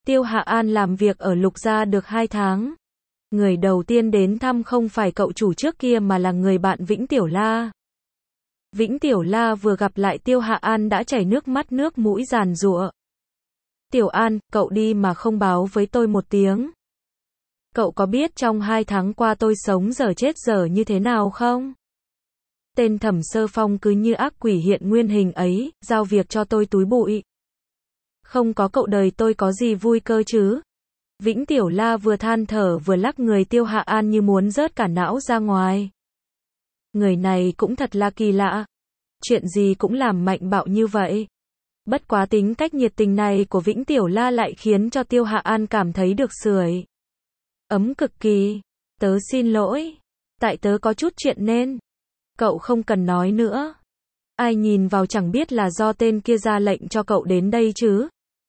Tiêu Hạ An làm việc ở Lục Gia được 2 tháng. Người đầu tiên đến thăm không phải cậu chủ trước kia mà là người bạn Vĩnh Tiểu La. Vĩnh Tiểu La vừa gặp lại Tiêu Hạ An đã chảy nước mắt nước mũi giàn giụa. Tiểu An, cậu đi mà không báo với tôi một tiếng. Cậu có biết trong 2 tháng qua tôi sống dở chết dở như thế nào không? Tên Thẩm Sơ Phong cứ như ác quỷ hiện nguyên hình ấy, giao việc cho tôi túi bụi. Không có cậu đời tôi có gì vui cơ chứ? Vĩnh Tiểu La vừa than thở vừa lắc người Tiêu Hạ An như muốn rớt cả não ra ngoài. Người này cũng thật là kỳ lạ. Chuyện gì cũng làm mạnh bạo như vậy. Bất quá tính cách nhiệt tình này của Vĩnh Tiểu La lại khiến cho Tiêu Hạ An cảm thấy được sưởi ấm cực kỳ. Tớ xin lỗi. Tại tớ có chút chuyện nên. Cậu không cần nói nữa. Ai nhìn vào chẳng biết là do tên kia ra lệnh cho cậu đến đây chứ.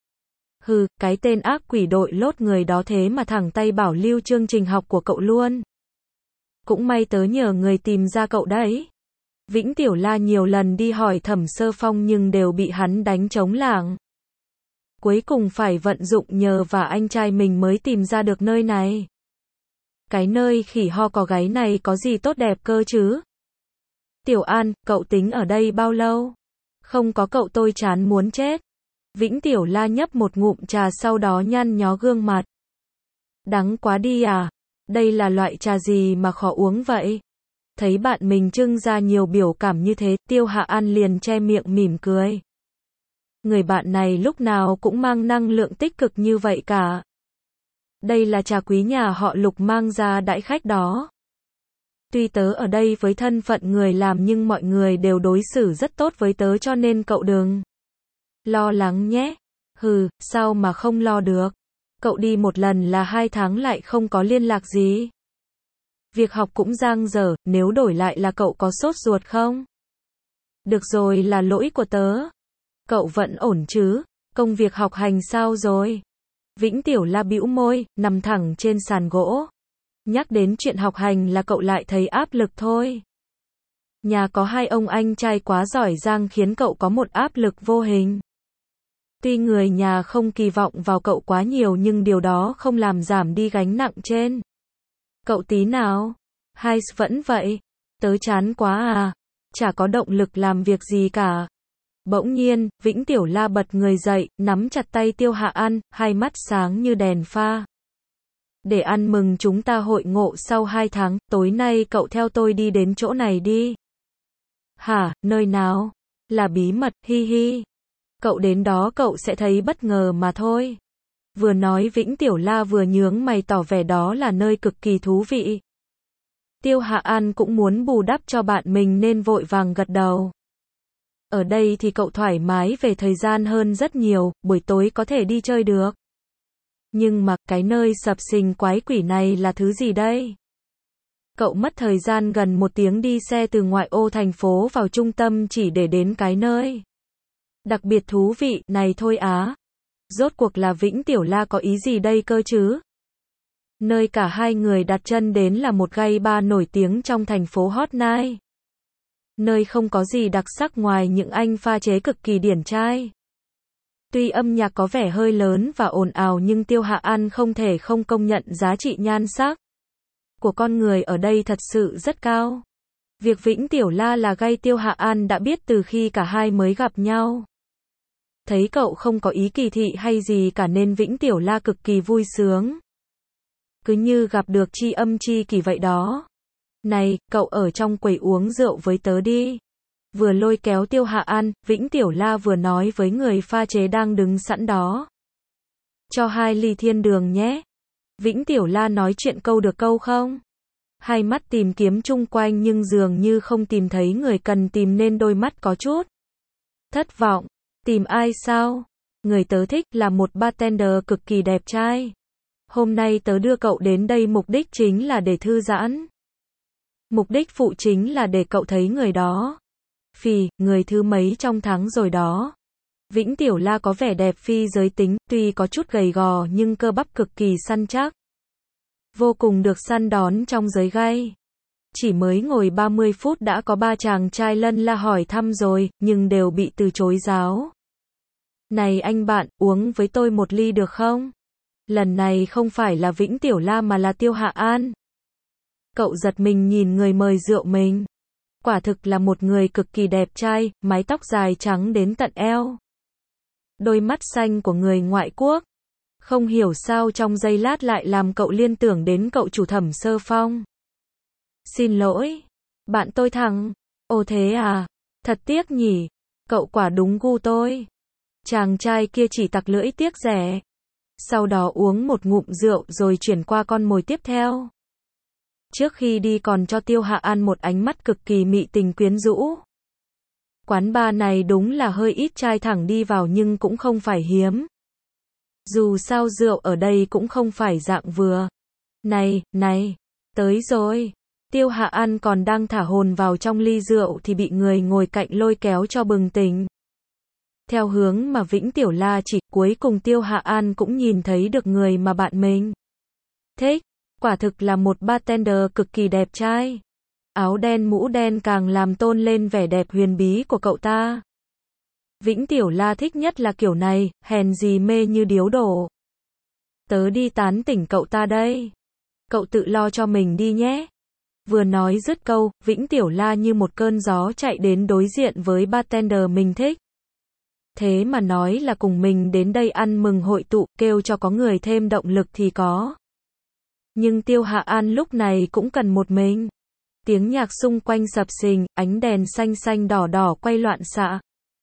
Hừ, cái tên ác quỷ đội lốt người đó thế mà thẳng tay bảo lưu chương trình học của cậu luôn. Cũng may tớ nhờ người tìm ra cậu đấy. Vĩnh Tiểu La nhiều lần đi hỏi Thẩm Sơ Phong nhưng đều bị hắn đánh trống lảng. Cuối cùng phải vận dụng nhờ và anh trai mình mới tìm ra được nơi này. Cái nơi khỉ ho có gáy này có gì tốt đẹp cơ chứ? Tiểu An, cậu tính ở đây bao lâu? Không có cậu tôi chán muốn chết. Vĩnh Tiểu La nhấp một ngụm trà sau đó nhăn nhó gương mặt. Đắng quá đi à? Đây là loại trà gì mà khó uống vậy? Thấy bạn mình trưng ra nhiều biểu cảm như thế, Tiêu Hạ An liền che miệng mỉm cười. Người bạn này lúc nào cũng mang năng lượng tích cực như vậy cả. Đây là trà quý nhà họ Lục mang ra đãi khách đó. Tuy tớ ở đây với thân phận người làm nhưng mọi người đều đối xử rất tốt với tớ cho nên cậu đừng lo lắng nhé. Hừ, sao mà không lo được. Cậu đi một lần là 2 tháng lại không có liên lạc gì. Việc học cũng dang dở, nếu đổi lại là cậu có sốt ruột không? Được rồi, là lỗi của tớ. Cậu vẫn ổn chứ? Công việc học hành sao rồi? Vĩnh Tiểu La bĩu môi, nằm thẳng trên sàn gỗ. Nhắc đến chuyện học hành là cậu lại thấy áp lực thôi. Nhà có 2 ông anh trai quá giỏi giang khiến cậu có một áp lực vô hình. Tuy người nhà không kỳ vọng vào cậu quá nhiều nhưng điều đó không làm giảm đi gánh nặng trên cậu tí nào. Hay vẫn vậy. Tớ chán quá à. Chả có động lực làm việc gì cả. Bỗng nhiên, Vĩnh Tiểu La bật người dậy, nắm chặt tay Tiêu Hạ An, hai mắt sáng như đèn pha. Để ăn mừng chúng ta hội ngộ sau 2 tháng, tối nay cậu theo tôi đi đến chỗ này đi. Hả, nơi nào? Là bí mật, hi hi. Cậu đến đó cậu sẽ thấy bất ngờ mà thôi. Vừa nói Vĩnh Tiểu La vừa nhướng mày tỏ vẻ đó là nơi cực kỳ thú vị. Tiêu Hạ An cũng muốn bù đắp cho bạn mình nên vội vàng gật đầu. Ở đây thì cậu thoải mái về thời gian hơn rất nhiều, buổi tối có thể đi chơi được. Nhưng mà, cái nơi sập sình quái quỷ này là thứ gì đây? Cậu mất thời gian gần 1 tiếng đi xe từ ngoại ô thành phố vào trung tâm chỉ để đến cái nơi đặc biệt thú vị này thôi á. Rốt cuộc là Vĩnh Tiểu La có ý gì đây cơ chứ? Nơi cả hai người đặt chân đến là một gay bar nổi tiếng trong thành phố Hot Night. Nơi không có gì đặc sắc ngoài những anh pha chế cực kỳ điển trai. Tuy âm nhạc có vẻ hơi lớn và ồn ào nhưng Tiêu Hạ An không thể không công nhận giá trị nhan sắc của con người ở đây thật sự rất cao. Việc Vĩnh Tiểu La là gay Tiêu Hạ An đã biết từ khi cả hai mới gặp nhau. Thấy cậu không có ý kỳ thị hay gì cả nên Vĩnh Tiểu La cực kỳ vui sướng. Cứ như gặp được tri âm tri kỷ vậy đó. Này, cậu ở trong quầy uống rượu với tớ đi. Vừa lôi kéo Tiêu Hạ An, Vĩnh Tiểu La vừa nói với người pha chế đang đứng sẵn đó. Cho 2 ly thiên đường nhé. Vĩnh Tiểu La nói chuyện câu được câu không. Hai mắt tìm kiếm chung quanh nhưng dường như không tìm thấy người cần tìm nên đôi mắt có chút thất vọng. Tìm ai sao? Người tớ thích là một bartender cực kỳ đẹp trai. Hôm nay tớ đưa cậu đến đây mục đích chính là để thư giãn. Mục đích phụ chính là để cậu thấy người đó. Phì, người thứ mấy trong tháng rồi đó. Vĩnh Tiểu La có vẻ đẹp phi giới tính, tuy có chút gầy gò nhưng cơ bắp cực kỳ săn chắc. Vô cùng được săn đón trong giới gay. Chỉ mới ngồi 30 phút đã có 3 chàng trai lân la hỏi thăm rồi, nhưng đều bị từ chối ráo. Này anh bạn, uống với tôi 1 ly được không? Lần này không phải là Vĩnh Tiểu La mà là Tiêu Hạ An. Cậu giật mình nhìn người mời rượu mình. Quả thực là một người cực kỳ đẹp trai, mái tóc dài trắng đến tận eo. Đôi mắt xanh của người ngoại quốc. Không hiểu sao trong giây lát lại làm cậu liên tưởng đến cậu chủ Thẩm Sơ Phong. Xin lỗi, bạn tôi thằng. Ồ thế à, thật tiếc nhỉ, cậu quả đúng gu tôi. Chàng trai kia chỉ tặc lưỡi tiếc rẻ. Sau đó uống một ngụm rượu rồi chuyển qua con mồi tiếp theo. Trước khi đi còn cho Tiêu Hạ An một ánh mắt cực kỳ mị tình quyến rũ. Quán bar này đúng là hơi ít trai thẳng đi vào nhưng cũng không phải hiếm. Dù sao rượu ở đây cũng không phải dạng vừa. Này, tới rồi. Tiêu Hạ An còn đang thả hồn vào trong ly rượu thì bị người ngồi cạnh lôi kéo cho bừng tỉnh. Theo hướng mà Vĩnh Tiểu La chỉ, cuối cùng Tiêu Hạ An cũng nhìn thấy được người mà bạn mình thích. Quả thực là một bartender cực kỳ đẹp trai. Áo đen mũ đen càng làm tôn lên vẻ đẹp huyền bí của cậu ta. Vĩnh Tiểu La thích nhất là kiểu này, hèn gì mê như điếu đổ. Tớ đi tán tỉnh cậu ta đây. Cậu tự lo cho mình đi nhé. Vừa nói dứt câu, Vĩnh Tiểu La như một cơn gió chạy đến đối diện với bartender mình thích. Thế mà nói là cùng mình đến đây ăn mừng hội tụ, kêu cho có người thêm động lực thì có. Nhưng Tiêu Hạ An lúc này cũng cần một mình. Tiếng nhạc xung quanh sập sình, ánh đèn xanh xanh đỏ đỏ quay loạn xạ.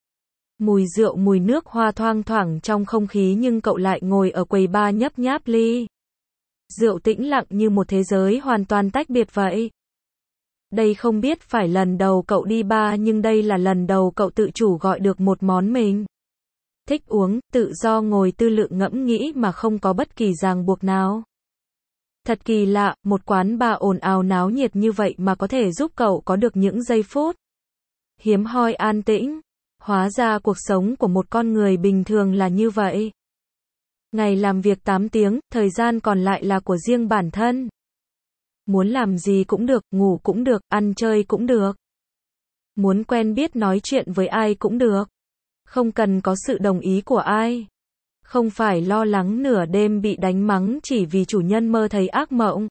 Mùi rượu mùi nước hoa thoang thoảng trong không khí nhưng cậu lại ngồi ở quầy bar nhấp nháp ly. Rượu tĩnh lặng như một thế giới hoàn toàn tách biệt vậy. Đây không biết phải lần đầu cậu đi bar nhưng đây là lần đầu cậu tự chủ gọi được một món mình thích uống, tự do ngồi tư lự ngẫm nghĩ mà không có bất kỳ ràng buộc nào. Thật kỳ lạ, một quán bar ồn ào náo nhiệt như vậy mà có thể giúp cậu có được những giây phút hiếm hoi an tĩnh. Hóa ra cuộc sống của một con người bình thường là như vậy. Ngày làm việc 8 tiếng, thời gian còn lại là của riêng bản thân. Muốn làm gì cũng được, ngủ cũng được, ăn chơi cũng được. Muốn quen biết nói chuyện với ai cũng được. Không cần có sự đồng ý của ai. Không phải lo lắng nửa đêm bị đánh mắng chỉ vì chủ nhân mơ thấy ác mộng.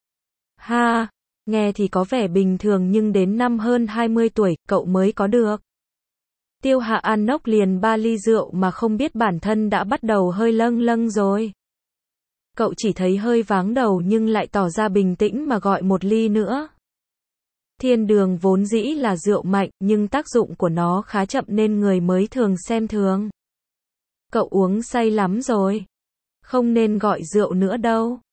Ha, nghe thì có vẻ bình thường nhưng đến năm hơn 20 tuổi, cậu mới có được. Tiêu Hạ An nốc liền 3 ly rượu mà không biết bản thân đã bắt đầu hơi lâng lâng rồi. Cậu chỉ thấy hơi váng đầu nhưng lại tỏ ra bình tĩnh mà gọi một ly nữa. Thiên đường vốn dĩ là rượu mạnh nhưng tác dụng của nó khá chậm nên người mới thường xem thường. Cậu uống say lắm rồi. Không nên gọi rượu nữa đâu.